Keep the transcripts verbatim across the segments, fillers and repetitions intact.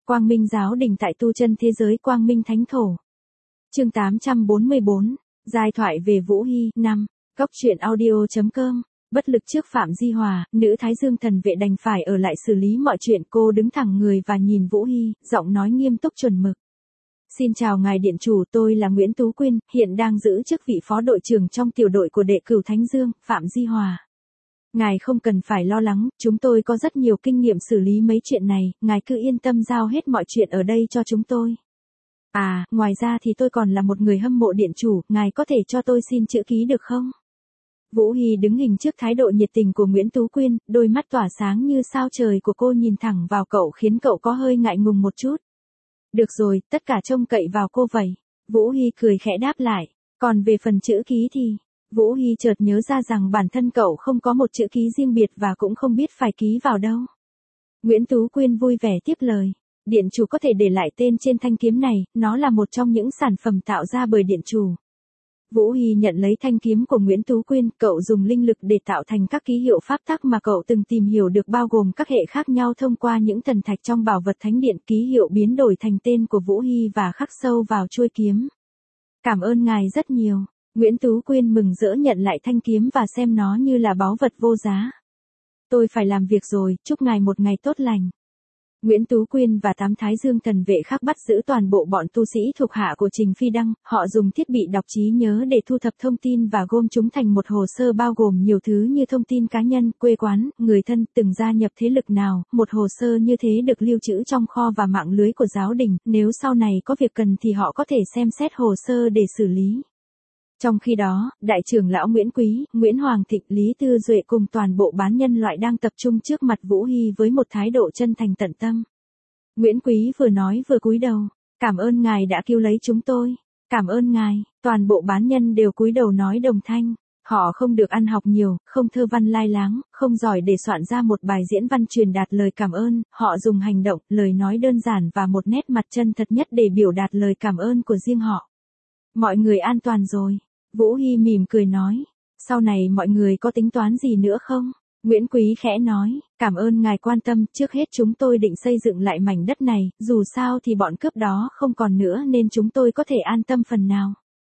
Quang Minh giáo đình tại tu chân thế giới Quang Minh Thánh Thổ. Chương tám trăm bốn mươi bốn, giai thoại về Vũ Hy, năm, góc truyện audio.com. Bất lực trước Phạm Di Hòa, nữ Thái Dương thần vệ đành phải ở lại xử lý mọi chuyện. Cô đứng thẳng người và nhìn Vũ Hy, giọng nói nghiêm túc chuẩn mực. Xin chào ngài điện chủ, tôi là Nguyễn Tú Quyên, hiện đang giữ chức vị phó đội trưởng trong tiểu đội của đệ cửu Thánh Dương, Phạm Di Hòa. Ngài không cần phải lo lắng, chúng tôi có rất nhiều kinh nghiệm xử lý mấy chuyện này, ngài cứ yên tâm giao hết mọi chuyện ở đây cho chúng tôi. À, ngoài ra thì tôi còn là một người hâm mộ điện chủ, ngài có thể cho tôi xin chữ ký được không? Vũ Hy đứng hình trước thái độ nhiệt tình của Nguyễn Tú Quyên, đôi mắt tỏa sáng như sao trời của cô nhìn thẳng vào cậu khiến cậu có hơi ngại ngùng một chút. Được rồi, tất cả trông cậy vào cô vậy. Vũ Hy cười khẽ đáp lại. Còn về phần chữ ký thì... Vũ Hy chợt nhớ ra rằng bản thân cậu không có một chữ ký riêng biệt và cũng không biết phải ký vào đâu. Nguyễn Tú Quyên vui vẻ tiếp lời. Điện chủ có thể để lại tên trên thanh kiếm này, nó là một trong những sản phẩm tạo ra bởi điện chủ. Vũ Hy nhận lấy thanh kiếm của Nguyễn Tú Quyên, cậu dùng linh lực để tạo thành các ký hiệu pháp tắc mà cậu từng tìm hiểu được bao gồm các hệ khác nhau thông qua những thần thạch trong bảo vật thánh điện. Ký hiệu biến đổi thành tên của Vũ Hy và khắc sâu vào chuôi kiếm. Cảm ơn ngài rất nhiều. Nguyễn Tú Quyên mừng rỡ nhận lại thanh kiếm và xem nó như là báu vật vô giá. Tôi phải làm việc rồi, chúc ngài một ngày tốt lành. Nguyễn Tú Quyên và tám Thái Dương thần vệ khác bắt giữ toàn bộ bọn tu sĩ thuộc hạ của Trình Phi Đăng, họ dùng thiết bị đọc trí nhớ để thu thập thông tin và gom chúng thành một hồ sơ bao gồm nhiều thứ như thông tin cá nhân, quê quán, người thân, từng gia nhập thế lực nào. Một hồ sơ như thế được lưu trữ trong kho và mạng lưới của giáo đình, nếu sau này có việc cần thì họ có thể xem xét hồ sơ để xử lý. Trong khi đó, đại trưởng lão Nguyễn Quý, Nguyễn Hoàng Thịnh, Lý Tư Duệ cùng toàn bộ bán nhân loại đang tập trung trước mặt Vũ Hy với một thái độ chân thành tận tâm. Nguyễn Quý vừa nói vừa cúi đầu, cảm ơn ngài đã cứu lấy chúng tôi, cảm ơn ngài, toàn bộ bán nhân đều cúi đầu nói đồng thanh. Họ không được ăn học nhiều, không thơ văn lai láng, không giỏi để soạn ra một bài diễn văn truyền đạt lời cảm ơn, họ dùng hành động, lời nói đơn giản và một nét mặt chân thật nhất để biểu đạt lời cảm ơn của riêng họ. Mọi người an toàn rồi. Vũ Hy mỉm cười nói, sau này mọi người có tính toán gì nữa không? Nguyễn Quý khẽ nói, cảm ơn ngài quan tâm, trước hết chúng tôi định xây dựng lại mảnh đất này, dù sao thì bọn cướp đó không còn nữa nên chúng tôi có thể an tâm phần nào.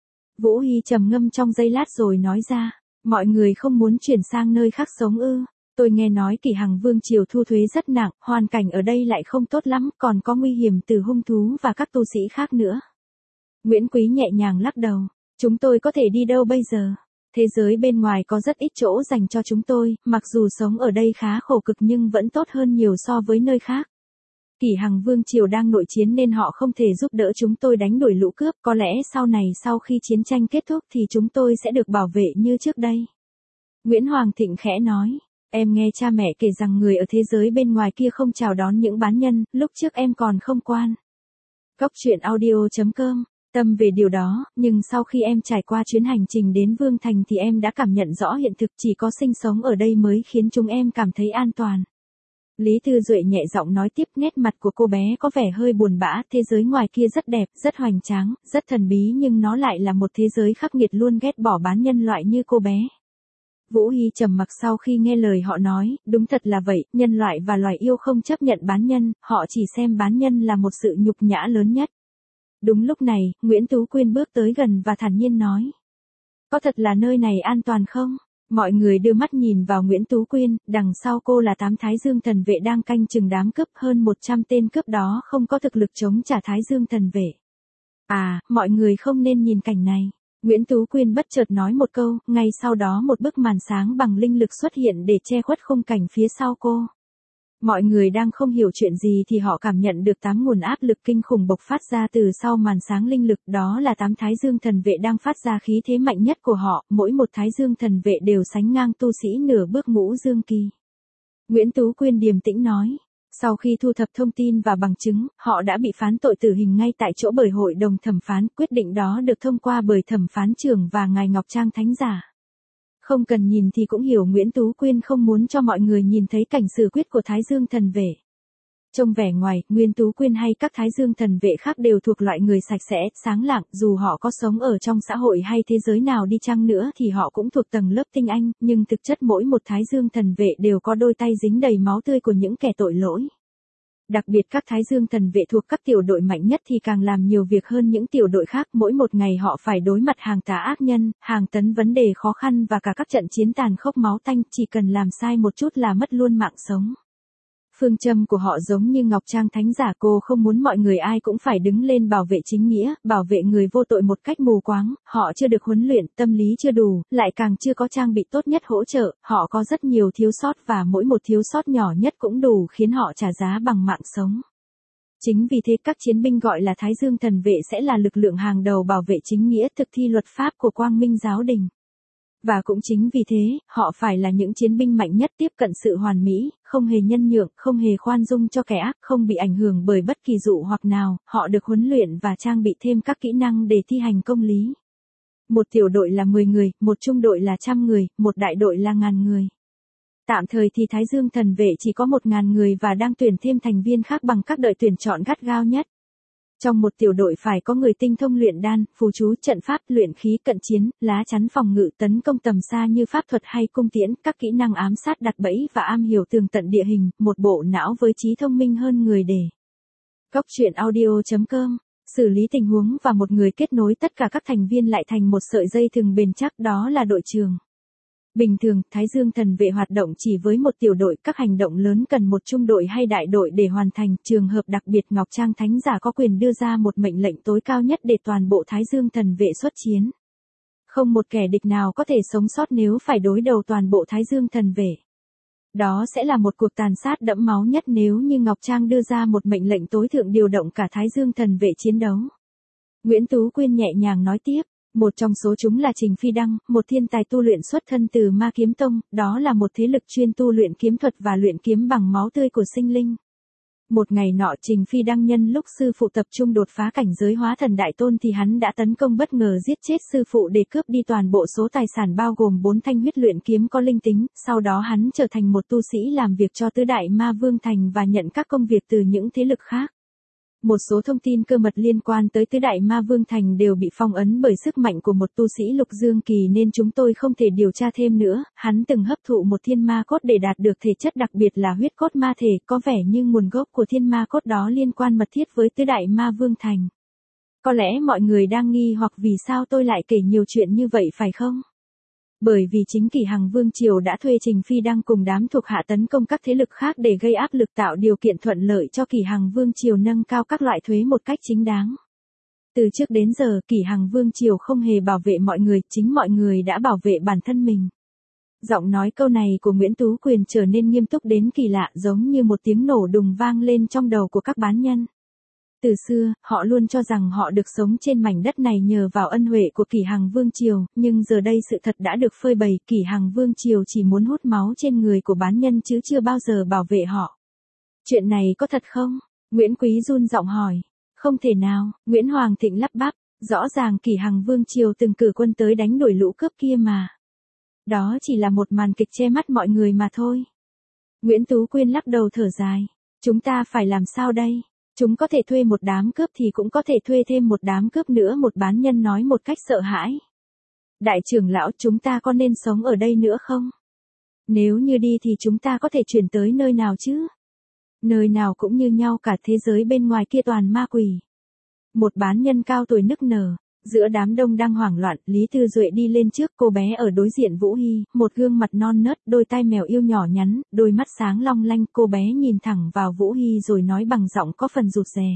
Vũ Hy trầm ngâm trong giây lát rồi nói ra, mọi người không muốn chuyển sang nơi khác sống ư? Tôi nghe nói Kỷ Hằng Vương triều thu thuế rất nặng, hoàn cảnh ở đây lại không tốt lắm, còn có nguy hiểm từ hung thú và các tu sĩ khác nữa. Nguyễn Quý nhẹ nhàng lắc đầu. Chúng tôi có thể đi đâu bây giờ? Thế giới bên ngoài có rất ít chỗ dành cho chúng tôi, mặc dù sống ở đây khá khổ cực nhưng vẫn tốt hơn nhiều so với nơi khác. Kỷ Hằng Vương triều đang nội chiến nên họ không thể giúp đỡ chúng tôi đánh đuổi lũ cướp, có lẽ sau này sau khi chiến tranh kết thúc thì chúng tôi sẽ được bảo vệ như trước đây. Nguyễn Hoàng Thịnh khẽ nói, em nghe cha mẹ kể rằng người ở thế giới bên ngoài kia không chào đón những bán nhân, lúc trước em còn không quan. Góc truyện audio.com. Tâm về điều đó, nhưng sau khi em trải qua chuyến hành trình đến Vương Thành thì em đã cảm nhận rõ hiện thực chỉ có sinh sống ở đây mới khiến chúng em cảm thấy an toàn. Lý Tư Duệ nhẹ giọng nói tiếp, nét mặt của cô bé có vẻ hơi buồn bã, thế giới ngoài kia rất đẹp, rất hoành tráng, rất thần bí nhưng nó lại là một thế giới khắc nghiệt luôn ghét bỏ bán nhân loại như cô bé. Vũ Hy trầm mặc sau khi nghe lời họ nói, đúng thật là vậy, nhân loại và loài yêu không chấp nhận bán nhân, họ chỉ xem bán nhân là một sự nhục nhã lớn nhất. Đúng lúc này, Nguyễn Tú Quyên bước tới gần và thản nhiên nói. Có thật là nơi này an toàn không? Mọi người đưa mắt nhìn vào Nguyễn Tú Quyên, đằng sau cô là tám Thái Dương thần vệ đang canh chừng đám cướp, hơn một trăm tên cướp đó không có thực lực chống trả Thái Dương thần vệ. À, mọi người không nên nhìn cảnh này. Nguyễn Tú Quyên bất chợt nói một câu, ngay sau đó một bức màn sáng bằng linh lực xuất hiện để che khuất khung cảnh phía sau cô. Mọi người đang không hiểu chuyện gì thì họ cảm nhận được tám nguồn áp lực kinh khủng bộc phát ra từ sau màn sáng linh lực, đó là tám Thái Dương thần vệ đang phát ra khí thế mạnh nhất của họ, mỗi một Thái Dương thần vệ đều sánh ngang tu sĩ nửa bước ngũ dương kỳ. Nguyễn Tú Quyên điềm tĩnh nói, sau khi thu thập thông tin và bằng chứng, họ đã bị phán tội tử hình ngay tại chỗ bởi hội đồng thẩm phán, quyết định đó được thông qua bởi thẩm phán trưởng và ngài Ngọc Trang Thánh Giả. Không cần nhìn thì cũng hiểu Nguyễn Tú Quyên không muốn cho mọi người nhìn thấy cảnh xử quyết của Thái Dương thần vệ. Trông vẻ ngoài, Nguyễn Tú Quyên hay các Thái Dương thần vệ khác đều thuộc loại người sạch sẽ, sáng lạng, dù họ có sống ở trong xã hội hay thế giới nào đi chăng nữa thì họ cũng thuộc tầng lớp tinh anh, nhưng thực chất mỗi một Thái Dương thần vệ đều có đôi tay dính đầy máu tươi của những kẻ tội lỗi. Đặc biệt các Thái Dương thần vệ thuộc các tiểu đội mạnh nhất thì càng làm nhiều việc hơn những tiểu đội khác, mỗi một ngày họ phải đối mặt hàng tá ác nhân, hàng tấn vấn đề khó khăn và cả các trận chiến tàn khốc máu tanh, chỉ cần làm sai một chút là mất luôn mạng sống. Phương châm của họ giống như Ngọc Trang Thánh giả, cô không muốn mọi người ai cũng phải đứng lên bảo vệ chính nghĩa, bảo vệ người vô tội một cách mù quáng, họ chưa được huấn luyện, tâm lý chưa đủ, lại càng chưa có trang bị tốt nhất hỗ trợ, họ có rất nhiều thiếu sót và mỗi một thiếu sót nhỏ nhất cũng đủ khiến họ trả giá bằng mạng sống. Chính vì thế các chiến binh gọi là Thái Dương thần vệ sẽ là lực lượng hàng đầu bảo vệ chính nghĩa, thực thi luật pháp của Quang Minh giáo đình. Và cũng chính vì thế, họ phải là những chiến binh mạnh nhất, tiếp cận sự hoàn mỹ, không hề nhân nhượng, không hề khoan dung cho kẻ ác, không bị ảnh hưởng bởi bất kỳ dụ hoặc nào, họ được huấn luyện và trang bị thêm các kỹ năng để thi hành công lý. Một tiểu đội là mười người, một trung đội là trăm người, một đại đội là ngàn người. Tạm thời thì Thái Dương thần vệ chỉ có một ngàn người và đang tuyển thêm thành viên khác bằng các đợt tuyển chọn gắt gao nhất. Trong một tiểu đội phải có người tinh thông luyện đan, phù chú, trận pháp, luyện khí, cận chiến, lá chắn phòng ngự, tấn công tầm xa như pháp thuật hay cung tiễn, các kỹ năng ám sát, đặt bẫy và am hiểu tường tận địa hình, một bộ não với trí thông minh hơn người để. Góc truyện audio chấm com, xử lý tình huống và một người kết nối tất cả các thành viên lại thành một sợi dây thừng bền chắc, đó là đội trưởng. Bình thường, Thái Dương thần vệ hoạt động chỉ với một tiểu đội, các hành động lớn cần một trung đội hay đại đội để hoàn thành, trường hợp đặc biệt Ngọc Trang Thánh giả có quyền đưa ra một mệnh lệnh tối cao nhất để toàn bộ Thái Dương thần vệ xuất chiến. Không một kẻ địch nào có thể sống sót nếu phải đối đầu toàn bộ Thái Dương thần vệ. Đó sẽ là một cuộc tàn sát đẫm máu nhất nếu như Ngọc Trang đưa ra một mệnh lệnh tối thượng điều động cả Thái Dương thần vệ chiến đấu. Nguyễn Tú Quyên nhẹ nhàng nói tiếp. Một trong số chúng là Trình Phi Đăng, một thiên tài tu luyện xuất thân từ Ma Kiếm Tông, đó là một thế lực chuyên tu luyện kiếm thuật và luyện kiếm bằng máu tươi của sinh linh. Một ngày nọ Trình Phi Đăng nhân lúc sư phụ tập trung đột phá cảnh giới hóa thần đại tôn thì hắn đã tấn công bất ngờ giết chết sư phụ để cướp đi toàn bộ số tài sản bao gồm bốn thanh huyết luyện kiếm có linh tính, sau đó hắn trở thành một tu sĩ làm việc cho tứ đại ma vương thành và nhận các công việc từ những thế lực khác. Một số thông tin cơ mật liên quan tới tứ đại ma vương thành đều bị phong ấn bởi sức mạnh của một tu sĩ Lục Dương Kỳ nên chúng tôi không thể điều tra thêm nữa. Hắn từng hấp thụ một thiên ma cốt để đạt được thể chất đặc biệt là huyết cốt ma thể, có vẻ như nguồn gốc của thiên ma cốt đó liên quan mật thiết với tứ đại ma vương thành. Có lẽ mọi người đang nghi hoặc vì sao tôi lại kể nhiều chuyện như vậy phải không? Bởi vì chính Kỷ Hằng Vương Triều đã thuê Trình Phi Đăng cùng đám thuộc hạ tấn công các thế lực khác để gây áp lực tạo điều kiện thuận lợi cho Kỷ Hằng Vương Triều nâng cao các loại thuế một cách chính đáng. Từ trước đến giờ Kỷ Hằng Vương Triều không hề bảo vệ mọi người, chính mọi người đã bảo vệ bản thân mình. Giọng nói câu này của Nguyễn Tú Quyền trở nên nghiêm túc đến kỳ lạ, giống như một tiếng nổ đùng vang lên trong đầu của các bán nhân. Từ xưa, họ luôn cho rằng họ được sống trên mảnh đất này nhờ vào ân huệ của Kỷ Hằng Vương Triều, nhưng giờ đây sự thật đã được phơi bày, Kỷ Hằng Vương Triều chỉ muốn hút máu trên người của bán nhân chứ chưa bao giờ bảo vệ họ. Chuyện này có thật không? Nguyễn Quý run giọng hỏi. Không thể nào, Nguyễn Hoàng Thịnh lắp bắp, rõ ràng Kỷ Hằng Vương Triều từng cử quân tới đánh đuổi lũ cướp kia mà. Đó chỉ là một màn kịch che mắt mọi người mà thôi. Nguyễn Tú Quyên lắc đầu thở dài. Chúng ta phải làm sao đây? Chúng có thể thuê một đám cướp thì cũng có thể thuê thêm một đám cướp nữa, một bán nhân nói một cách sợ hãi. Đại trưởng lão, chúng ta có nên sống ở đây nữa không? Nếu như đi thì chúng ta có thể chuyển tới nơi nào chứ? Nơi nào cũng như nhau cả, thế giới bên ngoài kia toàn ma quỷ. Một bán nhân cao tuổi nức nở. Giữa đám đông đang hoảng loạn, Lý Tư Duệ đi lên trước, cô bé ở đối diện Vũ Hy, một gương mặt non nớt, đôi tai mèo yêu nhỏ nhắn, đôi mắt sáng long lanh, cô bé nhìn thẳng vào Vũ Hy rồi nói bằng giọng có phần rụt rè.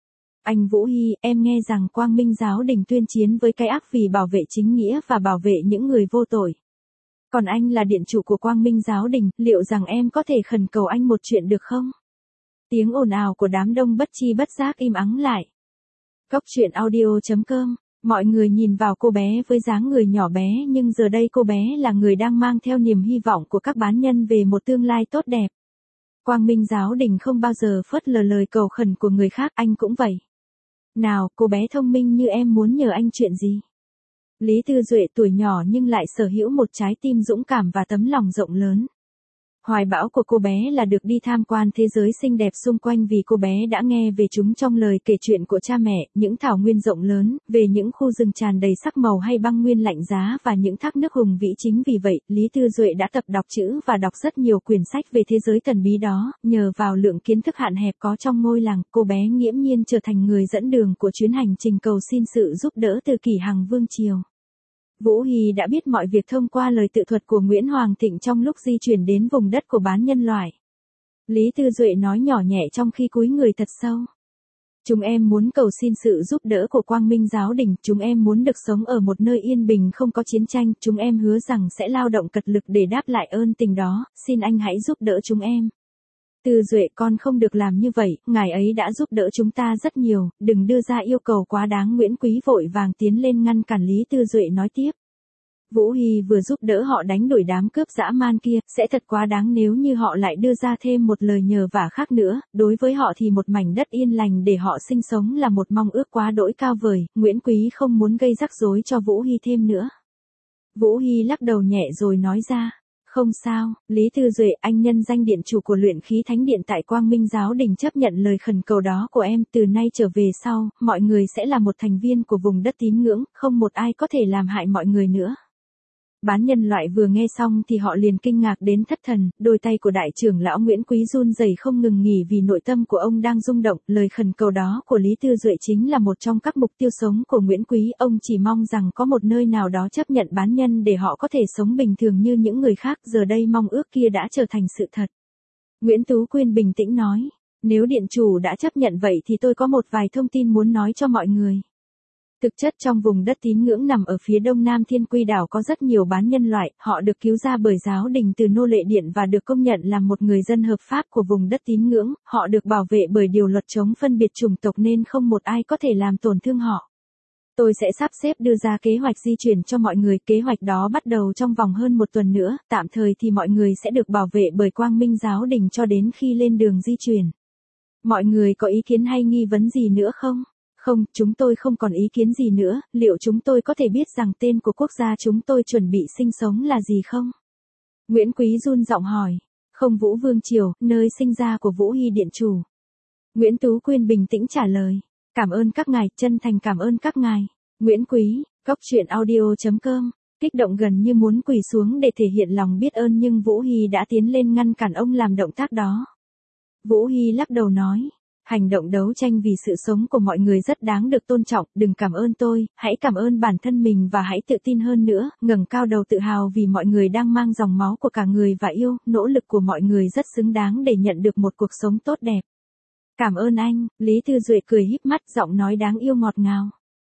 Anh Vũ Hy, em nghe rằng Quang Minh giáo đình tuyên chiến với cái ác vì bảo vệ chính nghĩa và bảo vệ những người vô tội. Còn anh là điện chủ của Quang Minh giáo đình, liệu rằng em có thể khẩn cầu anh một chuyện được không? Tiếng ồn ào của đám đông bất chi bất giác im ắng lại. Góc truyện audio chấm com. Mọi người nhìn vào cô bé với dáng người nhỏ bé, nhưng giờ đây cô bé là người đang mang theo niềm hy vọng của các bán nhân về một tương lai tốt đẹp. Quang Minh giáo đình không bao giờ phớt lờ lời cầu khẩn của người khác, anh cũng vậy. Nào, cô bé thông minh như em muốn nhờ anh chuyện gì? Lý Tư Duệ tuổi nhỏ nhưng lại sở hữu một trái tim dũng cảm và tấm lòng rộng lớn. Hoài bão của cô bé là được đi tham quan thế giới xinh đẹp xung quanh vì cô bé đã nghe về chúng trong lời kể chuyện của cha mẹ, những thảo nguyên rộng lớn, về những khu rừng tràn đầy sắc màu hay băng nguyên lạnh giá và những thác nước hùng vĩ. Chính vì vậy, Lý Tư Duệ đã tập đọc chữ và đọc rất nhiều quyển sách về thế giới thần bí đó, nhờ vào lượng kiến thức hạn hẹp có trong ngôi làng, cô bé nghiễm nhiên trở thành người dẫn đường của chuyến hành trình cầu xin sự giúp đỡ từ Kỷ Hằng Vương Triều. Vũ Hy đã biết mọi việc thông qua lời tự thuật của Nguyễn Hoàng Thịnh trong lúc di chuyển đến vùng đất của bán nhân loại. Lý Tư Duệ nói nhỏ nhẹ trong khi cúi người thật sâu. Chúng em muốn cầu xin sự giúp đỡ của Quang Minh Giáo Đình, chúng em muốn được sống ở một nơi yên bình không có chiến tranh, chúng em hứa rằng sẽ lao động cật lực để đáp lại ơn tình đó, xin anh hãy giúp đỡ chúng em. Tư Duệ, con không được làm như vậy, ngài ấy đã giúp đỡ chúng ta rất nhiều, đừng đưa ra yêu cầu quá đáng. Nguyễn Quý vội vàng tiến lên ngăn cản. Lý Tư Duệ nói tiếp. Vũ Hy vừa giúp đỡ họ đánh đuổi đám cướp dã man kia, sẽ thật quá đáng nếu như họ lại đưa ra thêm một lời nhờ vả khác nữa, đối với họ thì một mảnh đất yên lành để họ sinh sống là một mong ước quá đỗi cao vời. Nguyễn Quý không muốn gây rắc rối cho Vũ Hy thêm nữa. Vũ Hy lắc đầu nhẹ rồi nói ra. Không sao, Lý Tư Duệ, anh nhân danh điện chủ của luyện khí thánh điện tại Quang Minh Giáo Đình chấp nhận lời khẩn cầu đó của em, từ nay trở về sau, mọi người sẽ là một thành viên của vùng đất tín ngưỡng, không một ai có thể làm hại mọi người nữa. Bán nhân loại vừa nghe xong thì họ liền kinh ngạc đến thất thần, đôi tay của đại trưởng lão Nguyễn Quý run rẩy không ngừng nghỉ vì nội tâm của ông đang rung động. Lời khẩn cầu đó của Lý Tư Duệ chính là một trong các mục tiêu sống của Nguyễn Quý, ông chỉ mong rằng có một nơi nào đó chấp nhận bán nhân để họ có thể sống bình thường như những người khác. Giờ đây mong ước kia đã trở thành sự thật. Nguyễn Tú Quyên bình tĩnh nói, nếu điện chủ đã chấp nhận vậy thì tôi có một vài thông tin muốn nói cho mọi người. Thực chất trong vùng đất tín ngưỡng nằm ở phía đông nam Thiên Quy đảo có rất nhiều bán nhân loại, họ được cứu ra bởi giáo đình từ nô lệ điện và được công nhận là một người dân hợp pháp của vùng đất tín ngưỡng, họ được bảo vệ bởi điều luật chống phân biệt chủng tộc nên không một ai có thể làm tổn thương họ. Tôi sẽ sắp xếp đưa ra kế hoạch di chuyển cho mọi người, kế hoạch đó bắt đầu trong vòng hơn một tuần nữa, tạm thời thì mọi người sẽ được bảo vệ bởi Quang Minh Giáo Đình cho đến khi lên đường di chuyển. Mọi người có ý kiến hay nghi vấn gì nữa không? Không, chúng tôi không còn ý kiến gì nữa, liệu chúng tôi có thể biết rằng tên của quốc gia chúng tôi chuẩn bị sinh sống là gì không? Nguyễn Quý run giọng hỏi. Không, Vũ Vương Triều, nơi sinh ra của Vũ Hy điện chủ. Nguyễn Tú Quyên bình tĩnh trả lời. Cảm ơn các ngài, chân thành cảm ơn các ngài. Nguyễn Quý, Cốc Truyện Audio chấm com, kích động gần như muốn quỳ xuống để thể hiện lòng biết ơn nhưng Vũ Hy đã tiến lên ngăn cản ông làm động tác đó. Vũ Hy lắc đầu nói. Hành động đấu tranh vì sự sống của mọi người rất đáng được tôn trọng, đừng cảm ơn tôi, hãy cảm ơn bản thân mình và hãy tự tin hơn nữa, ngẩng cao đầu tự hào vì mọi người đang mang dòng máu của cả người và yêu, nỗ lực của mọi người rất xứng đáng để nhận được một cuộc sống tốt đẹp. Cảm ơn anh, Lý Tư Duệ cười híp mắt, giọng nói đáng yêu ngọt ngào.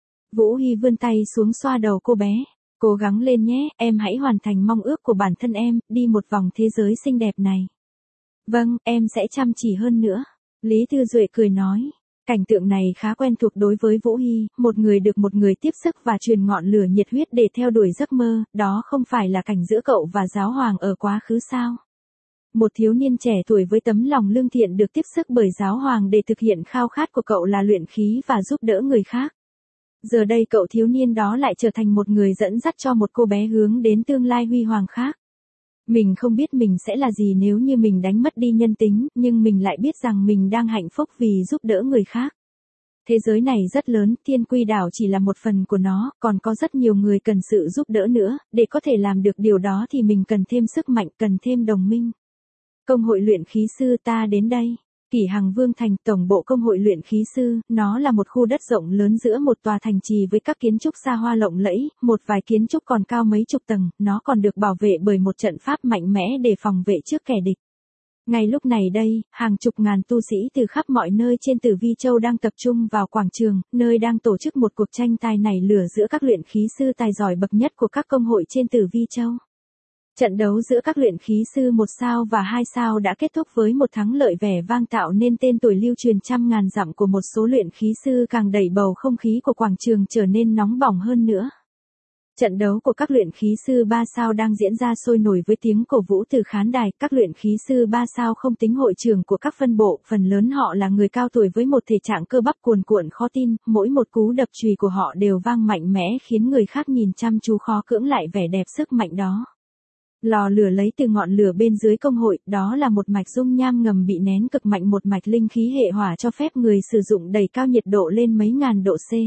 Vũ Hy vươn tay xuống xoa đầu cô bé, cố gắng lên nhé, em hãy hoàn thành mong ước của bản thân em, đi một vòng thế giới xinh đẹp này. Vâng, em sẽ chăm chỉ hơn nữa. Lý Tư Duệ cười nói, cảnh tượng này khá quen thuộc đối với Vũ Hy, một người được một người tiếp sức và truyền ngọn lửa nhiệt huyết để theo đuổi giấc mơ, đó không phải là cảnh giữa cậu và giáo hoàng ở quá khứ sao? Một thiếu niên trẻ tuổi với tấm lòng lương thiện được tiếp sức bởi giáo hoàng để thực hiện khao khát của cậu là luyện khí và giúp đỡ người khác. Giờ đây cậu thiếu niên đó lại trở thành một người dẫn dắt cho một cô bé hướng đến tương lai huy hoàng khác. Mình không biết mình sẽ là gì nếu như mình đánh mất đi nhân tính, nhưng mình lại biết rằng mình đang hạnh phúc vì giúp đỡ người khác. Thế giới này rất lớn, Thiên Quy đảo chỉ là một phần của nó, còn có rất nhiều người cần sự giúp đỡ nữa, để có thể làm được điều đó thì mình cần thêm sức mạnh, cần thêm đồng minh. Công hội luyện khí sư ta đến đây. Kỷ Hằng Vương Thành, tổng bộ công hội luyện khí sư, nó là một khu đất rộng lớn giữa một tòa thành trì với các kiến trúc xa hoa lộng lẫy, một vài kiến trúc còn cao mấy chục tầng, nó còn được bảo vệ bởi một trận pháp mạnh mẽ để phòng vệ trước kẻ địch. Ngay lúc này đây, hàng chục ngàn tu sĩ từ khắp mọi nơi trên Tử Vi Châu đang tập trung vào quảng trường, nơi đang tổ chức một cuộc tranh tài nảy lửa giữa các luyện khí sư tài giỏi bậc nhất của các công hội trên Tử Vi Châu. Trận đấu giữa các luyện khí sư một sao và hai sao đã kết thúc với một thắng lợi vẻ vang tạo nên tên tuổi lưu truyền trăm ngàn dặm của một số luyện khí sư, càng đẩy bầu không khí của quảng trường trở nên nóng bỏng hơn nữa. Trận đấu của các luyện khí sư ba sao đang diễn ra sôi nổi với tiếng cổ vũ từ khán đài. Các luyện khí sư ba sao không tính hội trưởng của các phân bộ, phần lớn họ là người cao tuổi với một thể trạng cơ bắp cuồn cuộn khó tin, mỗi một cú đập chùy của họ đều vang mạnh mẽ khiến người khác nhìn chăm chú khó cưỡng lại vẻ đẹp sức mạnh đó. Lò lửa lấy từ ngọn lửa bên dưới công hội, đó là một mạch dung nham ngầm bị nén cực mạnh, một mạch linh khí hệ hỏa cho phép người sử dụng đẩy cao nhiệt độ lên mấy ngàn độ C.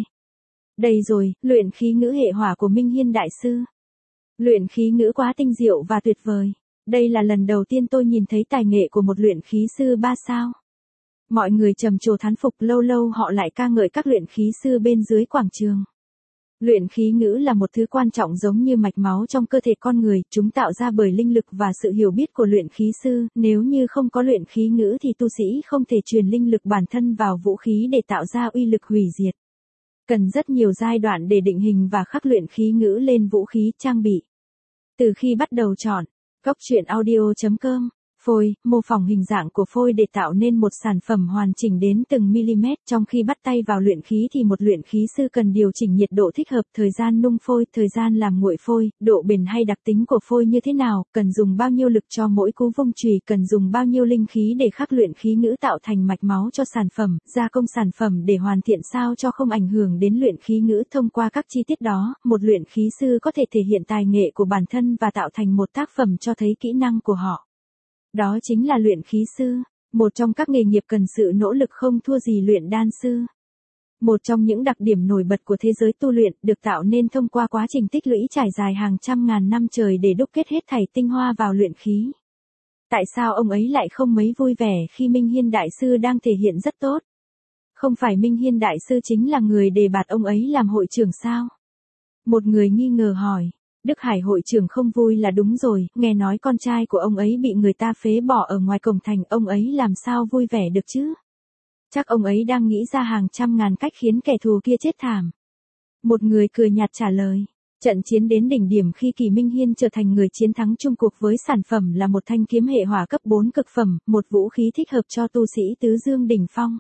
Đây rồi, luyện khí ngữ hệ hỏa của Minh Hiên Đại Sư. Luyện khí ngữ quá tinh diệu và tuyệt vời. Đây là lần đầu tiên tôi nhìn thấy tài nghệ của một luyện khí sư ba sao. Mọi người trầm trồ thán phục, lâu lâu họ lại ca ngợi các luyện khí sư bên dưới quảng trường. Luyện khí ngữ là một thứ quan trọng giống như mạch máu trong cơ thể con người, chúng tạo ra bởi linh lực và sự hiểu biết của luyện khí sư, nếu như không có luyện khí ngữ thì tu sĩ không thể truyền linh lực bản thân vào vũ khí để tạo ra uy lực hủy diệt. Cần rất nhiều giai đoạn để định hình và khắc luyện khí ngữ lên vũ khí trang bị. Từ khi bắt đầu chọn, góc truyện audio chấm com, phôi, mô phỏng hình dạng của phôi để tạo nên một sản phẩm hoàn chỉnh đến từng mm, trong khi bắt tay vào luyện khí thì một luyện khí sư cần điều chỉnh nhiệt độ thích hợp, thời gian nung phôi, thời gian làm nguội phôi, độ bền hay đặc tính của phôi như thế nào, cần dùng bao nhiêu lực cho mỗi cú vung chùy, cần dùng bao nhiêu linh khí để khắc luyện khí ngữ tạo thành mạch máu cho sản phẩm, gia công sản phẩm để hoàn thiện sao cho không ảnh hưởng đến luyện khí ngữ. Thông qua các chi tiết đó, một luyện khí sư có thể thể hiện tài nghệ của bản thân và tạo thành một tác phẩm cho thấy kỹ năng của họ. Đó chính là luyện khí sư, một trong các nghề nghiệp cần sự nỗ lực không thua gì luyện đan sư. Một trong những đặc điểm nổi bật của thế giới tu luyện được tạo nên thông qua quá trình tích lũy trải dài hàng trăm ngàn năm trời để đúc kết hết thảy tinh hoa vào luyện khí. Tại sao ông ấy lại không mấy vui vẻ khi Minh Hiên Đại Sư đang thể hiện rất tốt? Không phải Minh Hiên Đại Sư chính là người đề bạt ông ấy làm hội trưởng sao? Một người nghi ngờ hỏi. Đức Hải hội trưởng không vui là đúng rồi, nghe nói con trai của ông ấy bị người ta phế bỏ ở ngoài cổng thành, ông ấy làm sao vui vẻ được chứ? Chắc ông ấy đang nghĩ ra hàng trăm ngàn cách khiến kẻ thù kia chết thảm. Một người cười nhạt trả lời. Trận chiến đến đỉnh điểm khi Kỳ Minh Hiên trở thành người chiến thắng chung cuộc với sản phẩm là một thanh kiếm hệ hỏa cấp bốn cực phẩm, một vũ khí thích hợp cho tu sĩ tứ dương đỉnh phong.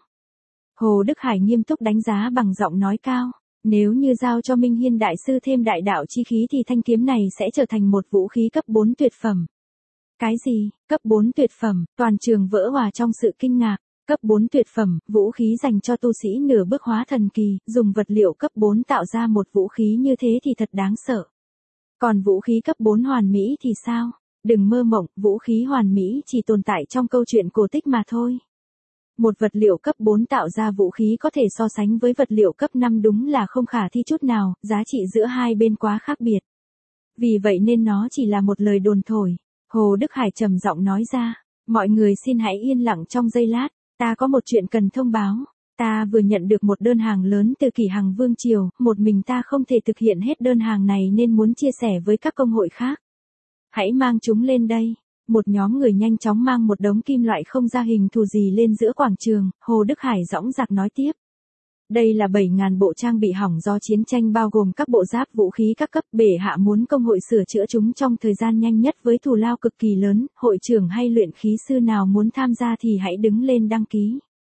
Hồ Đức Hải nghiêm túc đánh giá bằng giọng nói cao. Nếu như giao cho Minh Hiên Đại Sư thêm đại đạo chi khí thì thanh kiếm này sẽ trở thành một vũ khí cấp bốn tuyệt phẩm. Cái gì? Cấp bốn tuyệt phẩm? Toàn trường vỡ hòa trong sự kinh ngạc. Cấp bốn tuyệt phẩm, vũ khí dành cho tu sĩ nửa bước hóa thần kỳ, dùng vật liệu cấp bốn tạo ra một vũ khí như thế thì thật đáng sợ. Còn vũ khí cấp bốn hoàn mỹ thì sao? Đừng mơ mộng, vũ khí hoàn mỹ chỉ tồn tại trong câu chuyện cổ tích mà thôi. Một vật liệu cấp bốn tạo ra vũ khí có thể so sánh với vật liệu cấp năm đúng là không khả thi chút nào, giá trị giữa hai bên quá khác biệt. Vì vậy nên nó chỉ là một lời đồn thổi. Hồ Đức Hải trầm giọng nói ra, mọi người xin hãy yên lặng trong giây lát, ta có một chuyện cần thông báo. Ta vừa nhận được một đơn hàng lớn từ Kỳ Hằng Vương Triều, một mình ta không thể thực hiện hết đơn hàng này nên muốn chia sẻ với các công hội khác. Hãy mang chúng lên đây. Một nhóm người nhanh chóng mang một đống kim loại không ra hình thù gì lên giữa quảng trường, Hồ Đức Hải dõng dạc nói tiếp. Đây là bảy nghìn bộ trang bị hỏng do chiến tranh bao gồm các bộ giáp vũ khí các cấp, bệ hạ muốn công hội sửa chữa chúng trong thời gian nhanh nhất với thù lao cực kỳ lớn, hội trưởng hay luyện khí sư nào muốn tham gia thì hãy đứng lên đăng ký.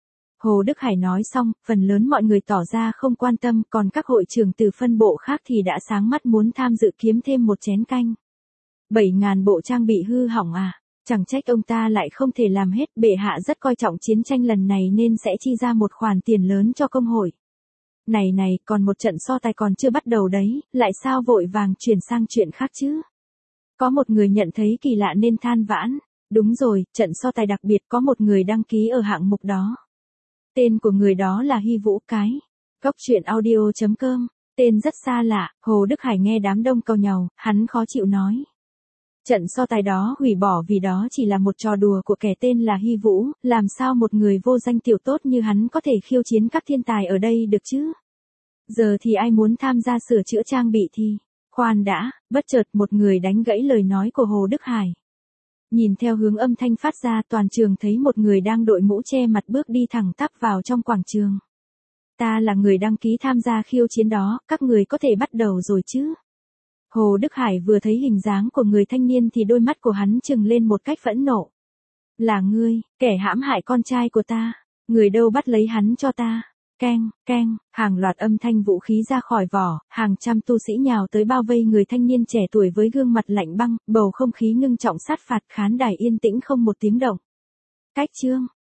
Hồ Đức Hải nói xong, phần lớn mọi người tỏ ra không quan tâm, còn các hội trưởng từ phân bộ khác thì đã sáng mắt muốn tham dự kiếm thêm một chén canh. bảy nghìn bộ trang bị hư hỏng à? Chẳng trách ông ta lại không thể làm hết, bệ hạ rất coi trọng chiến tranh lần này nên sẽ chi ra một khoản tiền lớn cho công hội. Này này, còn một trận so tài còn chưa bắt đầu đấy, lại sao vội vàng chuyển sang chuyện khác chứ? Có một người nhận thấy kỳ lạ nên than vãn. Đúng rồi, trận so tài đặc biệt có một người đăng ký ở hạng mục đó. Tên của người đó là Hy Vũ Cái. Góc truyện audio chấm com. Tên rất xa lạ, Hồ Đức Hải nghe đám đông cau nhàu, hắn khó chịu nói. Trận so tài đó hủy bỏ vì đó chỉ là một trò đùa của kẻ tên là Hy Vũ, làm sao một người vô danh tiểu tốt như hắn có thể khiêu chiến các thiên tài ở đây được chứ? Giờ thì ai muốn tham gia sửa chữa trang bị thì... Khoan đã, bất chợt một người đánh gãy lời nói của Hồ Đức Hải. Nhìn theo hướng âm thanh phát ra, toàn trường thấy một người đang đội mũ che mặt bước đi thẳng tắp vào trong quảng trường. Ta là người đăng ký tham gia khiêu chiến đó, các người có thể bắt đầu rồi chứ? Hồ Đức Hải vừa thấy hình dáng của người thanh niên thì đôi mắt của hắn trừng lên một cách phẫn nộ. Là ngươi, kẻ hãm hại con trai của ta, người đâu bắt lấy hắn cho ta. Keng, keng, hàng loạt âm thanh vũ khí ra khỏi vỏ, hàng trăm tu sĩ nhào tới bao vây người thanh niên trẻ tuổi với gương mặt lạnh băng, bầu không khí ngưng trọng sát phạt, khán đài yên tĩnh không một tiếng động. Cách chương,